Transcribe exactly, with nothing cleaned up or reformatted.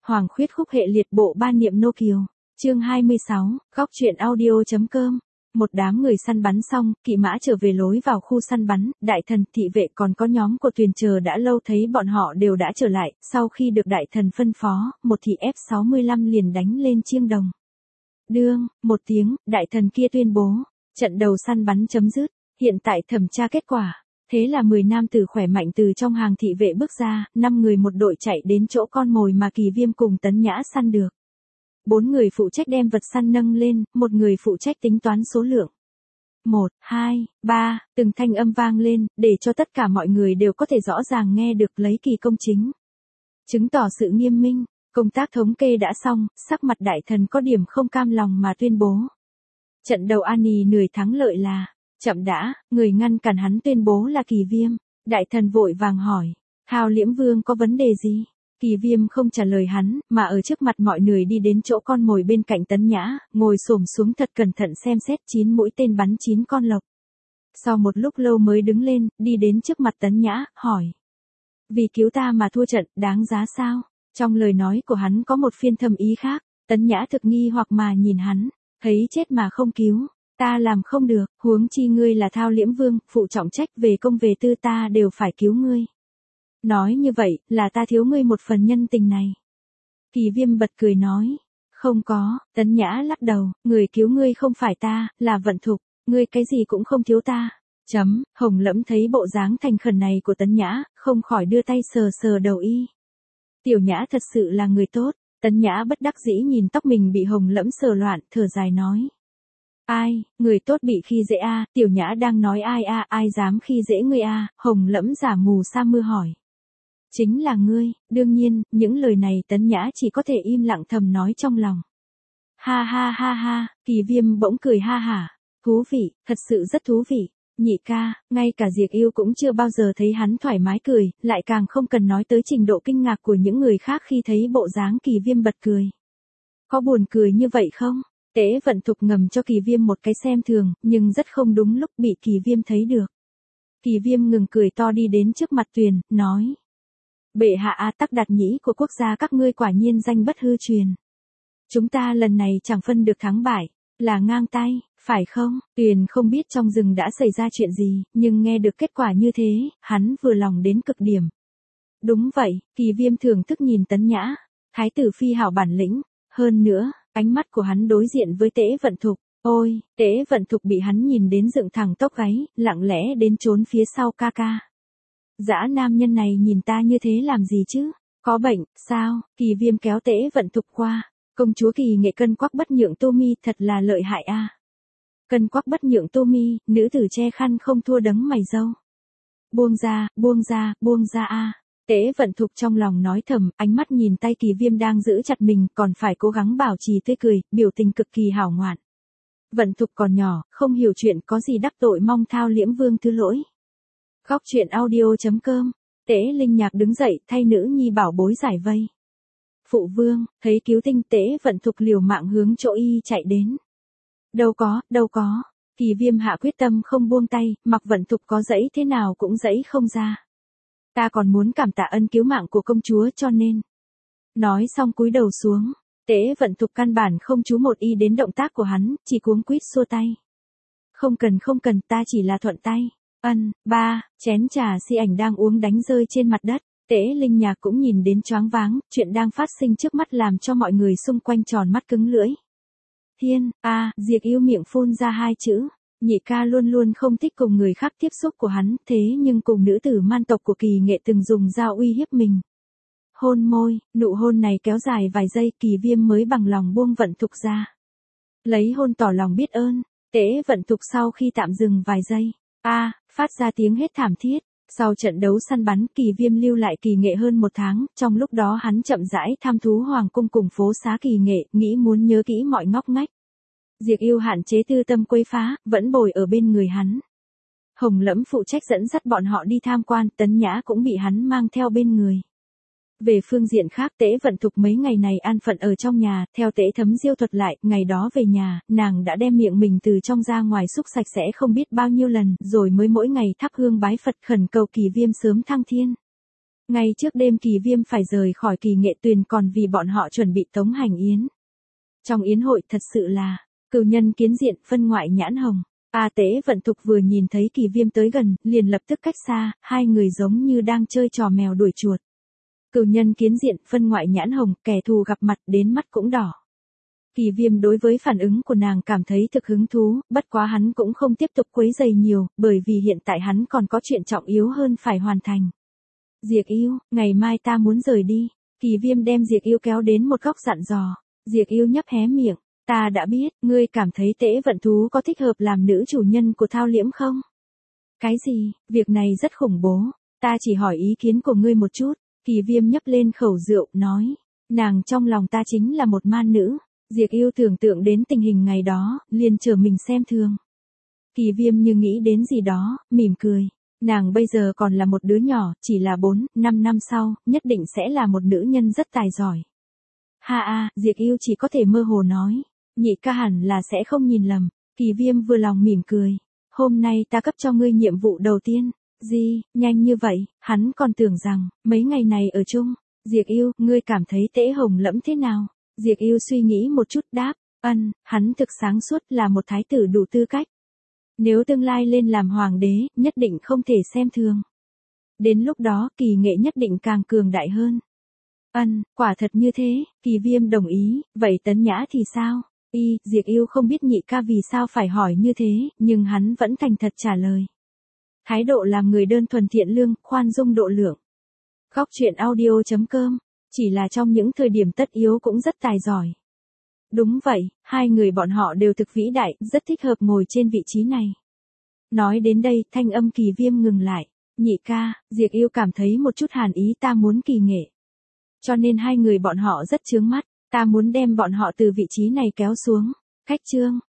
Hoàng khuyết khúc hệ liệt bộ ba niệm nô kiều. Chương hai mươi sáu, góc truyện audio.com. Một đám người săn bắn xong, kỵ mã trở về lối vào khu săn bắn, đại thần, thị vệ còn có nhóm của thuyền chờ đã lâu thấy bọn họ đều đã trở lại, sau khi được đại thần phân phó, một thị F sáu mươi lăm liền đánh lên chiêng đồng. Đương, một tiếng, đại thần kia tuyên bố, trận đầu săn bắn chấm dứt, hiện tại thẩm tra kết quả. Thế là mười nam tử khỏe mạnh từ trong hàng thị vệ bước ra, năm người một đội chạy đến chỗ con mồi mà Kỳ Viêm cùng Tấn Nhã săn được. Bốn người phụ trách đem vật săn nâng lên, một người phụ trách tính toán số lượng. Một, hai, ba, từng thanh âm vang lên, để cho tất cả mọi người đều có thể rõ ràng nghe được lấy kỳ công chính. Chứng tỏ sự nghiêm minh, công tác thống kê đã xong, sắc mặt đại thần có điểm không cam lòng mà tuyên bố. Trận đầu an nì nười thắng lợi là, chậm đã, người ngăn cản hắn tuyên bố là Kỳ Viêm. Đại thần vội vàng hỏi, Thao Liễm Vương có vấn đề gì? Kỳ Viêm không trả lời hắn, mà ở trước mặt mọi người đi đến chỗ con mồi bên cạnh Tấn Nhã, ngồi xổm xuống thật cẩn thận xem xét chín mũi tên bắn chín con lộc. Sau một lúc lâu mới đứng lên, đi đến trước mặt Tấn Nhã, hỏi. Vì cứu ta mà thua trận, đáng giá sao? Trong lời nói của hắn có một phiên thâm ý khác, Tấn Nhã thực nghi hoặc mà nhìn hắn, thấy chết mà không cứu. Ta làm không được, huống chi ngươi là Thao Liễm Vương, phụ trọng trách về công về tư ta đều phải cứu ngươi. Nói như vậy, là ta thiếu ngươi một phần nhân tình này. Kỳ Viêm bật cười nói, không có, Tấn Nhã lắc đầu, người cứu ngươi không phải ta, là Vận Thục, ngươi cái gì cũng không thiếu ta. Chấm, Hồng Lẫm thấy bộ dáng thành khẩn này của Tấn Nhã, không khỏi đưa tay sờ sờ đầu y. Tiểu Nhã thật sự là người tốt, Tấn Nhã bất đắc dĩ nhìn tóc mình bị Hồng Lẫm sờ loạn, thở dài nói. Ai, người tốt bị khi dễ a, à, Tiểu Nhã đang nói ai a, à, ai dám khi dễ ngươi a, à, Hồng Lẫm giả mù sa mưa hỏi. Chính là ngươi, đương nhiên, những lời này Tấn Nhã chỉ có thể im lặng thầm nói trong lòng. Ha ha ha ha, Kỳ Viêm bỗng cười ha hả, thú vị, thật sự rất thú vị, nhị ca, ngay cả Diệp Yêu cũng chưa bao giờ thấy hắn thoải mái cười, lại càng không cần nói tới trình độ kinh ngạc của những người khác khi thấy bộ dáng Kỳ Viêm bật cười. Có buồn cười như vậy không? Tế Vận Thục ngầm cho Kỳ Viêm một cái xem thường, nhưng rất không đúng lúc bị Kỳ Viêm thấy được. Kỳ Viêm ngừng cười to đi đến trước mặt Tuyền, nói. Bệ hạ a Tắc Đạt Nhĩ của quốc gia các ngươi quả nhiên danh bất hư truyền. Chúng ta lần này chẳng phân được thắng bại, là ngang tay, phải không? Tuyền không biết trong rừng đã xảy ra chuyện gì, nhưng nghe được kết quả như thế, hắn vừa lòng đến cực điểm. Đúng vậy, Kỳ Viêm thưởng thức nhìn Tấn Nhã, thái tử phi hảo bản lĩnh, hơn nữa. Ánh mắt của hắn đối diện với Tế Vận Thục, ôi, Tế Vận Thục bị hắn nhìn đến dựng thẳng tóc gáy, lặng lẽ đến trốn phía sau ca ca. Dã nam nhân này nhìn ta như thế làm gì chứ? Có bệnh, sao? Kỳ Viêm kéo Tế Vận Thục qua, công chúa Kỳ Nghệ cân quắc bất nhượng Tô Mi thật là lợi hại a. À. Cân quắc bất nhượng Tô Mi, nữ tử che khăn không thua đấng mày râu. Buông ra, buông ra, buông ra a. À. Tế Vận Thục trong lòng nói thầm, ánh mắt nhìn tay Kỳ Viêm đang giữ chặt mình, còn phải cố gắng bảo trì tươi cười, biểu tình cực kỳ hảo ngoạn. Vận Thục còn nhỏ, không hiểu chuyện, có gì đắc tội mong Thao Liễm Vương thứ lỗi. Góc truyện audio.com. Tế Linh Nhạc đứng dậy, thay nữ nhi bảo bối giải vây. Phụ vương, thấy cứu tinh, Tế Vận Thục liều mạng hướng chỗ y chạy đến. Đâu có, đâu có. Kỳ Viêm hạ quyết tâm không buông tay, mặc Vận Thục có dẫy thế nào cũng dẫy không ra. Ta còn muốn cảm tạ ân cứu mạng của công chúa cho nên. Nói xong cúi đầu xuống, Tế Vận Thục căn bản không chú một y đến động tác của hắn, chỉ cuống quýt xua tay. Không cần không cần, ta chỉ là thuận tay. Ân, ba, chén trà si ảnh đang uống đánh rơi trên mặt đất. Tế Linh Nhạc cũng nhìn đến choáng váng, chuyện đang phát sinh trước mắt làm cho mọi người xung quanh tròn mắt cứng lưỡi. Thiên, a, à, Diệp Yêu miệng phun ra hai chữ. Nhị ca luôn luôn không thích cùng người khác tiếp xúc của hắn, thế nhưng cùng nữ tử man tộc của Kỳ Nghệ từng dùng dao uy hiếp mình. Hôn môi, nụ hôn này kéo dài vài giây, Kỳ Viêm mới bằng lòng buông Vận Thục ra. Lấy hôn tỏ lòng biết ơn, Tế Vận Thục sau khi tạm dừng vài giây, a, à, phát ra tiếng hét thảm thiết. Sau trận đấu săn bắn, Kỳ Viêm lưu lại Kỳ Nghệ hơn một tháng, trong lúc đó hắn chậm rãi tham thú hoàng cung cùng phố xá Kỳ Nghệ, nghĩ muốn nhớ kỹ mọi ngóc ngách. Diệp Yêu hạn chế tư tâm quấy phá, vẫn bồi ở bên người hắn. Hồng Lẫm phụ trách dẫn dắt bọn họ đi tham quan, Tấn Nhã cũng bị hắn mang theo bên người. Về phương diện khác, Tế Vận Thục mấy ngày này an phận ở trong nhà, theo Tế Thấm Diêu thuật lại, ngày đó về nhà, nàng đã đem miệng mình từ trong ra ngoài xúc sạch sẽ không biết bao nhiêu lần, rồi mới mỗi ngày thắp hương bái Phật khẩn cầu Kỳ Viêm sớm thăng thiên. Ngay trước đêm Kỳ Viêm phải rời khỏi Kỳ Nghệ Tuyền còn vì bọn họ chuẩn bị tống hành yến. Trong yến hội thật sự là, cửu nhân kiến diện, phân ngoại nhãn hồng. A Tế Vận Thục vừa nhìn thấy Kỳ Viêm tới gần, liền lập tức cách xa, hai người giống như đang chơi trò mèo đuổi chuột. Cửu nhân kiến diện, phân ngoại nhãn hồng, kẻ thù gặp mặt đến mắt cũng đỏ. Kỳ Viêm đối với phản ứng của nàng cảm thấy thực hứng thú, bất quá hắn cũng không tiếp tục quấy rầy nhiều, bởi vì hiện tại hắn còn có chuyện trọng yếu hơn phải hoàn thành. Diệp Yêu, ngày mai ta muốn rời đi. Kỳ Viêm đem Diệp Yêu kéo đến một góc dặn dò. Diệp Yêu nhấp hé miệng. Ta đã biết, ngươi cảm thấy Tế Vận Thú có thích hợp làm nữ chủ nhân của Thao Liễm không? Cái gì, việc này rất khủng bố. Ta chỉ hỏi ý kiến của ngươi một chút. Kỳ Viêm nhấp lên khẩu rượu, nói. Nàng trong lòng ta chính là một man nữ. Diệp Yêu tưởng tượng đến tình hình ngày đó, liền trở mình xem thường. Kỳ Viêm như nghĩ đến gì đó, mỉm cười. Nàng bây giờ còn là một đứa nhỏ, chỉ là bốn, năm năm sau, nhất định sẽ là một nữ nhân rất tài giỏi. Ha a, Diệp Yêu chỉ có thể mơ hồ nói. Nhị ca hẳn là sẽ không nhìn lầm. Kỳ Viêm vừa lòng mỉm cười. Hôm nay ta cấp cho ngươi nhiệm vụ đầu tiên. Gì, nhanh như vậy, hắn còn tưởng rằng, mấy ngày này ở chung. Diệp Yêu, ngươi cảm thấy Tế Hồng Lẫm thế nào? Diệp Yêu suy nghĩ một chút đáp. Ân, hắn thực sáng suốt là một thái tử đủ tư cách. Nếu tương lai lên làm hoàng đế, nhất định không thể xem thường. Đến lúc đó, Kỳ Nghệ nhất định càng cường đại hơn. Ân, quả thật như thế, Kỳ Viêm đồng ý, vậy Tấn Nhã thì sao? Y, Diệp Yêu không biết nhị ca vì sao phải hỏi như thế, nhưng hắn vẫn thành thật trả lời. Thái độ làm người đơn thuần thiện lương, khoan dung độ lượng. Góc truyện audio chấm com, chỉ là trong những thời điểm tất yếu cũng rất tài giỏi. Đúng vậy, hai người bọn họ đều thực vĩ đại, rất thích hợp ngồi trên vị trí này. Nói đến đây, thanh âm Kỳ Viêm ngừng lại. Nhị ca, Diệp Yêu cảm thấy một chút hàn ý ta muốn Kỳ Nghệ. Cho nên hai người bọn họ rất chướng mắt, ta muốn đem bọn họ từ vị trí này kéo xuống. Khách trương,